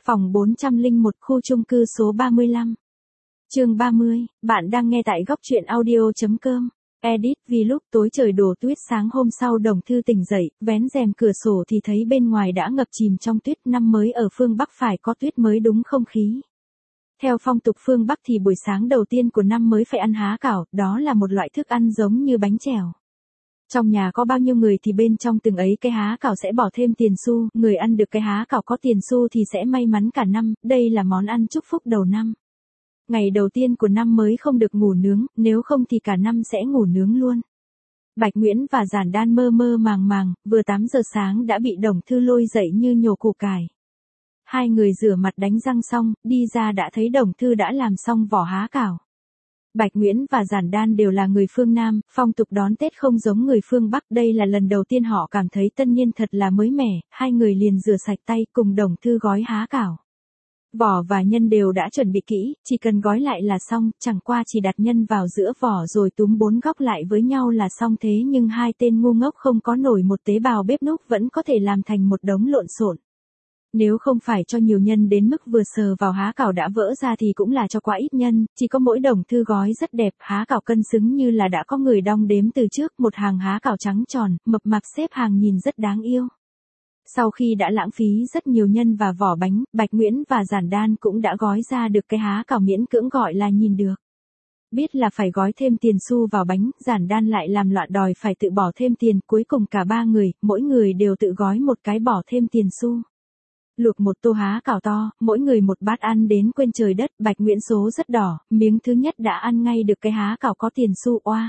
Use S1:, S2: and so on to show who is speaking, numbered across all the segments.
S1: Phòng 401 khu chung cư số 35. Chương 30, bạn đang nghe tại góc truyện audio.com. Edit Vlog. Tối trời đổ tuyết, sáng hôm sau Đồng Thư tỉnh dậy, vén rèm cửa sổ thì thấy bên ngoài đã ngập chìm trong tuyết. Năm mới ở phương Bắc phải có tuyết mới đúng không khí. Theo phong tục phương Bắc thì buổi sáng đầu tiên của năm mới phải ăn há cảo, đó là một loại thức ăn giống như bánh chèo. Trong nhà có bao nhiêu người thì bên trong từng ấy cái há cảo sẽ bỏ thêm tiền xu, người ăn được cái há cảo có tiền xu thì sẽ may mắn cả năm, đây là món ăn chúc phúc đầu năm. Ngày đầu tiên của năm mới không được ngủ nướng, nếu không thì cả năm sẽ ngủ nướng luôn. Bạch Nguyễn và Giản Đan mơ mơ màng màng, vừa 8 giờ sáng đã bị Đồng Thư lôi dậy như nhổ củ cải. Hai người rửa mặt đánh răng xong, đi ra đã thấy Đồng Thư đã làm xong vỏ há cảo. Bạch Nguyễn và Giản Đan đều là người phương Nam, phong tục đón Tết không giống người phương Bắc, đây là lần đầu tiên họ cảm thấy tân niên thật là mới mẻ, hai người liền rửa sạch tay cùng Đồng Thư gói há cảo. Vỏ và nhân đều đã chuẩn bị kỹ, chỉ cần gói lại là xong, chẳng qua chỉ đặt nhân vào giữa vỏ rồi túm 4 góc lại với nhau là xong. Thế nhưng hai tên ngu ngốc không có nổi một tế bào bếp núc vẫn có thể làm thành một đống lộn xộn. Nếu không phải cho nhiều nhân đến mức vừa sờ vào há cảo đã vỡ ra thì cũng là cho quá ít nhân, chỉ có mỗi Đồng Thư gói rất đẹp, há cảo cân xứng như là đã có người đong đếm từ trước, một hàng há cảo trắng tròn, mập mạp xếp hàng nhìn rất đáng yêu. Sau khi đã lãng phí rất nhiều nhân và vỏ bánh, Bạch Nguyễn và Giản Đan cũng đã gói ra được cái há cảo miễn cưỡng gọi là nhìn được. Biết là phải gói thêm tiền xu vào bánh, Giản Đan lại làm loạn đòi phải tự bỏ thêm tiền, cuối cùng cả ba người, mỗi người đều tự gói một cái bỏ thêm tiền xu. Luộc một tô há cảo to, mỗi người một bát ăn đến quên trời đất. Bạch Nguyễn số rất đỏ, miếng thứ nhất đã ăn ngay được cái há cảo có tiền xu. Oa,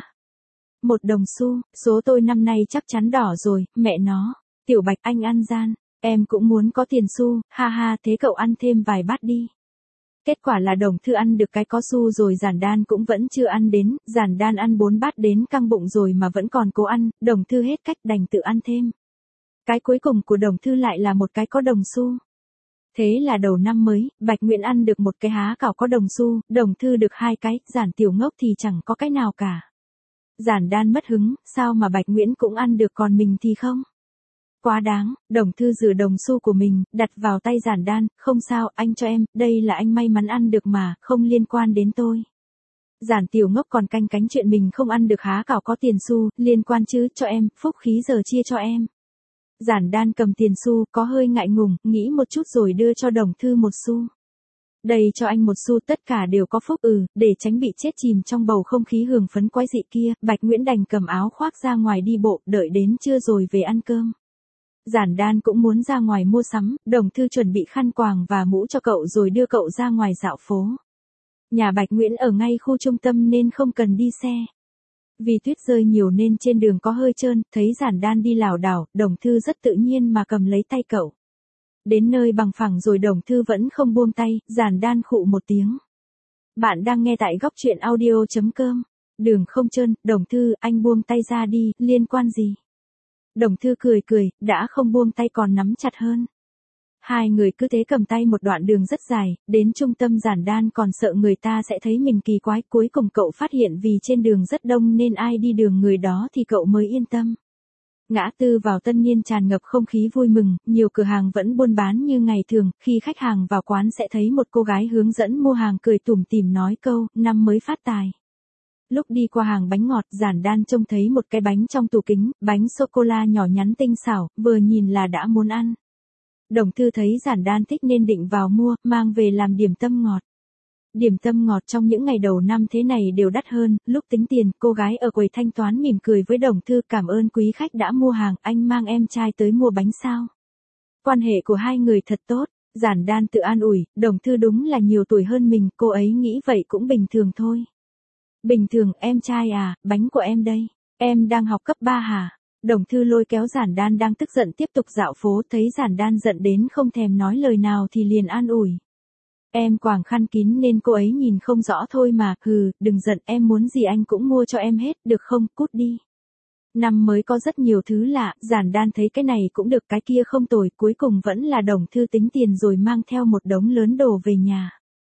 S1: 1 đồng xu, số tôi năm nay chắc chắn đỏ rồi, mẹ nó. Tiểu Bạch, anh ăn gian, em cũng muốn có tiền xu, ha ha, thế cậu ăn thêm vài bát đi. Kết quả là Đồng Thư ăn được cái có xu rồi, Giản Đan cũng vẫn chưa ăn đến, Giản Đan ăn 4 bát đến căng bụng rồi mà vẫn còn cố ăn, Đồng Thư hết cách đành tự ăn thêm. Cái cuối cùng của Đồng Thư lại là một cái có đồng xu. Thế là đầu năm mới, Bạch Nguyễn ăn được một cái há cảo có đồng xu, Đồng Thư được 2 cái, Giản tiểu ngốc thì chẳng có cái nào cả. Giản Đan mất hứng, sao mà Bạch Nguyễn cũng ăn được còn mình thì không? Quá đáng. Đồng Thư rửa đồng xu của mình, đặt vào tay Giản Đan, không sao, anh cho em, đây là anh may mắn ăn được mà, không liên quan đến tôi. Giản tiểu ngốc còn canh cánh chuyện mình không ăn được há cảo có tiền xu, liên quan chứ, cho em, phúc khí giờ chia cho em. Giản Đan cầm tiền xu, có hơi ngại ngùng, nghĩ một chút rồi đưa cho Đồng Thư 1 xu. Đây cho anh 1 xu, tất cả đều có phúc. Để tránh bị chết chìm trong bầu không khí hưởng phấn quái dị kia, Bạch Nguyễn đành cầm áo khoác ra ngoài đi bộ, đợi đến trưa rồi về ăn cơm. Giản Đan cũng muốn ra ngoài mua sắm, Đồng Thư chuẩn bị khăn quàng và mũ cho cậu rồi đưa cậu ra ngoài dạo phố. Nhà Bạch Nguyễn ở ngay khu trung tâm nên không cần đi xe. Vì tuyết rơi nhiều nên trên đường có hơi trơn, thấy Giản Đan đi lảo đảo, Đồng Thư rất tự nhiên mà cầm lấy tay cậu. Đến nơi bằng phẳng rồi Đồng Thư vẫn không buông tay, Giản Đan khụ một tiếng. Bạn đang nghe tại góc truyện audio.com. Đường không trơn, Đồng Thư, anh buông tay ra đi, liên quan gì? Đồng Thư cười cười, đã không buông tay còn nắm chặt hơn. Hai người cứ thế cầm tay một đoạn đường rất dài, đến trung tâm Giản Đan còn sợ người ta sẽ thấy mình kỳ quái, cuối cùng cậu phát hiện vì trên đường rất đông nên ai đi đường người đó thì cậu mới yên tâm. Ngã tư vào tân niên tràn ngập không khí vui mừng, nhiều cửa hàng vẫn buôn bán như ngày thường, khi khách hàng vào quán sẽ thấy một cô gái hướng dẫn mua hàng cười tủm tỉm nói câu, năm mới phát tài. Lúc đi qua hàng bánh ngọt, Giản Đan trông thấy một cái bánh trong tủ kính, bánh sô-cô-la nhỏ nhắn tinh xảo, vừa nhìn là đã muốn ăn. Đồng Thư thấy Giản Đan thích nên định vào mua, mang về làm điểm tâm ngọt. Điểm tâm ngọt trong những ngày đầu năm thế này đều đắt hơn, lúc tính tiền, cô gái ở quầy thanh toán mỉm cười với Đồng Thư, cảm ơn quý khách đã mua hàng, anh mang em trai tới mua bánh sao? Quan hệ của hai người thật tốt, Giản Đan tự an ủi, Đồng Thư đúng là nhiều tuổi hơn mình, cô ấy nghĩ vậy cũng bình thường thôi. Bình thường, em trai à, bánh của em đây, em đang học cấp 3 hả? Đồng Thư lôi kéo Giản Đan đang tức giận tiếp tục dạo phố, thấy Giản Đan giận đến không thèm nói lời nào thì liền an ủi. Em quàng khăn kín nên cô ấy nhìn không rõ thôi mà, đừng giận, em muốn gì anh cũng mua cho em hết, được không, cút đi. Năm mới có rất nhiều thứ lạ, Giản Đan thấy cái này cũng được cái kia không tồi, cuối cùng vẫn là Đồng Thư tính tiền rồi mang theo một đống lớn đồ về nhà.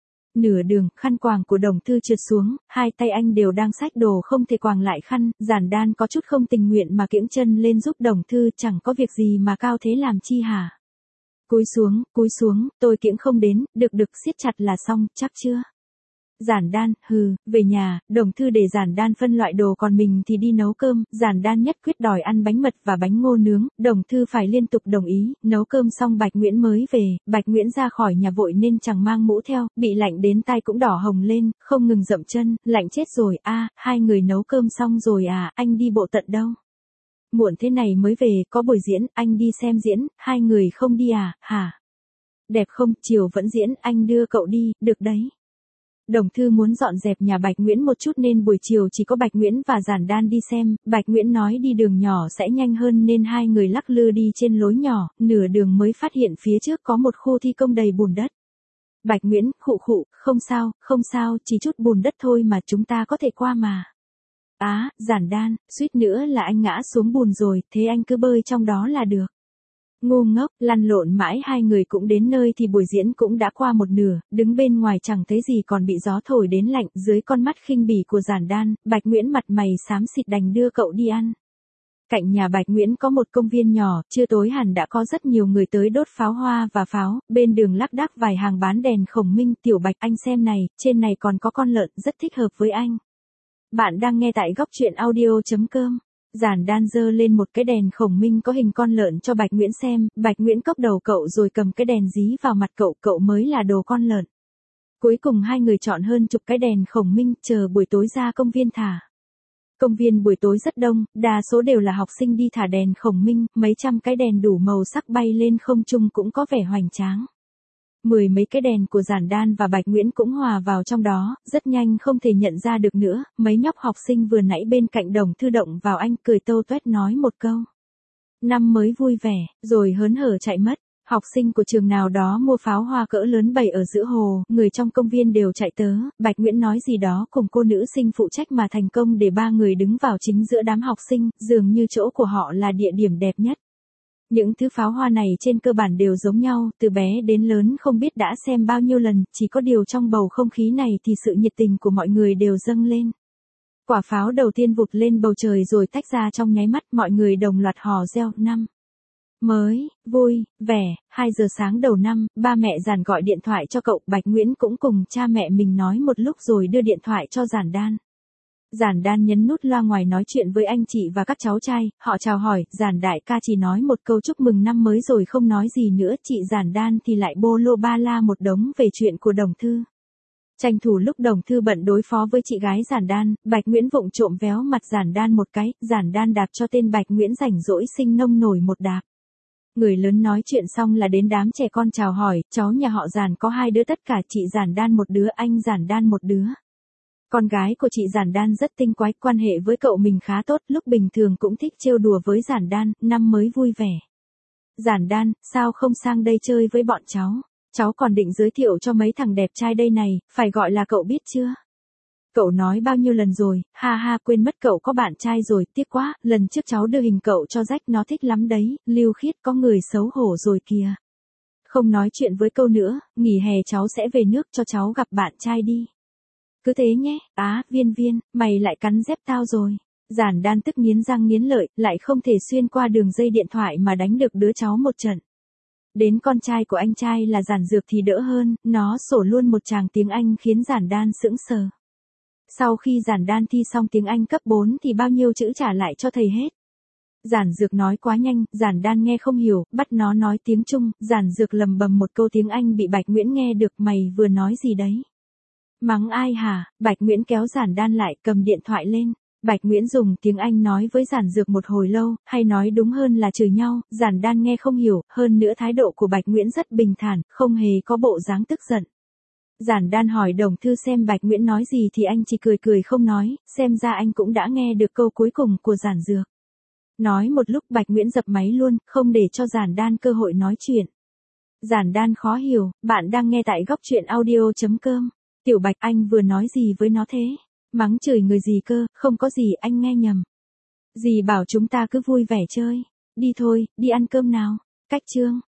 S1: Nửa đường, khăn quàng của Đồng Thư trượt xuống, hai tay anh đều đang xách đồ không thể quàng lại khăn, Giản Đan có chút không tình nguyện mà kiễng chân lên giúp Đồng Thư, chẳng có việc gì mà cao thế làm chi hả? Cúi xuống, tôi kiễng không đến, được siết chặt là xong, chắc chưa? Giản Đan, về nhà, Đồng Thư để Giản Đan phân loại đồ còn mình thì đi nấu cơm, Giản Đan nhất quyết đòi ăn bánh mật và bánh ngô nướng, Đồng Thư phải liên tục đồng ý, nấu cơm xong Bạch Nguyễn mới về, Bạch Nguyễn ra khỏi nhà vội nên chẳng mang mũ theo, bị lạnh đến tai cũng đỏ hồng lên, không ngừng dậm chân, lạnh chết rồi, hai người nấu cơm xong rồi à, anh đi bộ tận đâu? Muộn thế này mới về, có buổi diễn, anh đi xem diễn, hai người không đi à, hả? Đẹp không, chiều vẫn diễn, anh đưa cậu đi, được đấy. Đồng Thư muốn dọn dẹp nhà Bạch Nguyễn một chút nên buổi chiều chỉ có Bạch Nguyễn và Giản Đan đi xem, Bạch Nguyễn nói đi đường nhỏ sẽ nhanh hơn nên hai người lắc lư đi trên lối nhỏ, nửa đường mới phát hiện phía trước có một khu thi công đầy bùn đất. Bạch Nguyễn, khụ, không sao, chỉ chút bùn đất thôi mà chúng ta có thể qua mà. Giản Đan, suýt nữa là anh ngã xuống bùn rồi, thế anh cứ bơi trong đó là được. Ngu ngốc, lăn lộn mãi hai người cũng đến nơi thì buổi diễn cũng đã qua một nửa, đứng bên ngoài chẳng thấy gì còn bị gió thổi đến lạnh, dưới con mắt khinh bỉ của Giản Đan, Bạch Nguyễn mặt mày xám xịt đành đưa cậu đi ăn. Cạnh nhà Bạch Nguyễn có một công viên nhỏ, trưa tối hẳn đã có rất nhiều người tới đốt pháo hoa và pháo, bên đường lác đác vài hàng bán đèn khổng minh, Tiểu Bạch anh xem này, trên này còn có con lợn, rất thích hợp với anh. Bạn đang nghe tại góc truyện audio.com. Giản Đan giơ lên một cái đèn khổng minh có hình con lợn cho Bạch Nguyễn xem, Bạch Nguyễn cốc đầu cậu rồi cầm cái đèn dí vào mặt cậu mới là đồ con lợn. Cuối cùng hai người chọn hơn chục cái đèn khổng minh, chờ buổi tối ra công viên thả. Công viên buổi tối rất đông, đa số đều là học sinh đi thả đèn khổng minh, mấy trăm cái đèn đủ màu sắc bay lên không trung cũng có vẻ hoành tráng. Mười mấy cái đèn của Giản Đan và Bạch Nguyễn cũng hòa vào trong đó, rất nhanh không thể nhận ra được nữa, mấy nhóc học sinh vừa nãy bên cạnh Đồng Thư động vào anh cười tâu tuét nói một câu. Năm mới vui vẻ, rồi hớn hở chạy mất. Học sinh của trường nào đó mua pháo hoa cỡ lớn bày ở giữa hồ, người trong công viên đều chạy tớ, Bạch Nguyễn nói gì đó cùng cô nữ sinh phụ trách mà thành công để ba người đứng vào chính giữa đám học sinh, dường như chỗ của họ là địa điểm đẹp nhất. Những thứ pháo hoa này trên cơ bản đều giống nhau, từ bé đến lớn không biết đã xem bao nhiêu lần, chỉ có điều trong bầu không khí này thì sự nhiệt tình của mọi người đều dâng lên. Quả pháo đầu tiên vụt lên bầu trời rồi tách ra trong nháy mắt, mọi người đồng loạt hò reo năm mới, vui, vẻ. 2 giờ sáng đầu năm, ba mẹ Giản gọi điện thoại cho cậu, Bạch Nguyễn cũng cùng cha mẹ mình nói một lúc rồi đưa điện thoại cho Giản Đan. Giản Đan nhấn nút loa ngoài nói chuyện với anh chị và các cháu trai, họ chào hỏi, Giản đại ca chỉ nói một câu chúc mừng năm mới rồi không nói gì nữa, chị Giản Đan thì lại bô lô ba la một đống về chuyện của Đồng Thư. Tranh thủ lúc Đồng Thư bận đối phó với chị gái Giản Đan, Bạch Nguyễn vụng trộm véo mặt Giản Đan một cái, Giản Đan đạp cho tên Bạch Nguyễn rảnh rỗi sinh nông nổi một đạp. Người lớn nói chuyện xong là đến đám trẻ con chào hỏi, cháu nhà họ Giản có 2 đứa tất cả, chị Giản Đan một đứa, anh Giản Đan một đứa. Con gái của chị Giản Đan rất tinh quái, quan hệ với cậu mình khá tốt, lúc bình thường cũng thích trêu đùa với Giản Đan, năm mới vui vẻ. Giản Đan, sao không sang đây chơi với bọn cháu? Cháu còn định giới thiệu cho mấy thằng đẹp trai đây này, phải gọi là cậu biết chưa? Cậu nói bao nhiêu lần rồi, ha quên mất cậu có bạn trai rồi, tiếc quá, lần trước cháu đưa hình cậu cho Rách nó thích lắm đấy, Lưu Khiết có người xấu hổ rồi kìa. Không nói chuyện với câu nữa, nghỉ hè cháu sẽ về nước cho cháu gặp bạn trai đi. Cứ thế nhé, Viên, mày lại cắn dép tao rồi. Giản Đan tức nghiến răng nghiến lợi, lại không thể xuyên qua đường dây điện thoại mà đánh được đứa cháu một trận. Đến con trai của anh trai là Giản Dược thì đỡ hơn, nó sổ luôn một tràng tiếng Anh khiến Giản Đan sững sờ. Sau khi Giản Đan thi xong tiếng Anh cấp 4 thì bao nhiêu chữ trả lại cho thầy hết. Giản Dược nói quá nhanh, Giản Đan nghe không hiểu, bắt nó nói tiếng Trung, Giản Dược lầm bầm một câu tiếng Anh bị Bạch Nguyễn nghe được, mày vừa nói gì đấy? Mắng ai hả? Bạch Nguyễn kéo Giản Đan lại, cầm điện thoại lên. Bạch Nguyễn dùng tiếng Anh nói với Giản Dược một hồi lâu, hay nói đúng hơn là chửi nhau, Giản Đan nghe không hiểu, hơn nữa thái độ của Bạch Nguyễn rất bình thản, không hề có bộ dáng tức giận. Giản Đan hỏi Đồng Thư xem Bạch Nguyễn nói gì thì anh chỉ cười không nói, xem ra anh cũng đã nghe được câu cuối cùng của Giản Dược. Nói một lúc Bạch Nguyễn dập máy luôn, không để cho Giản Đan cơ hội nói chuyện. Giản Đan khó hiểu, bạn đang nghe tại góc truyện audio.com. Tiểu Bạch, anh vừa nói gì với nó thế? Mắng chửi người gì cơ, không có gì, anh nghe nhầm. Dì bảo chúng ta cứ vui vẻ chơi. Đi thôi, đi ăn cơm nào. Cách chương.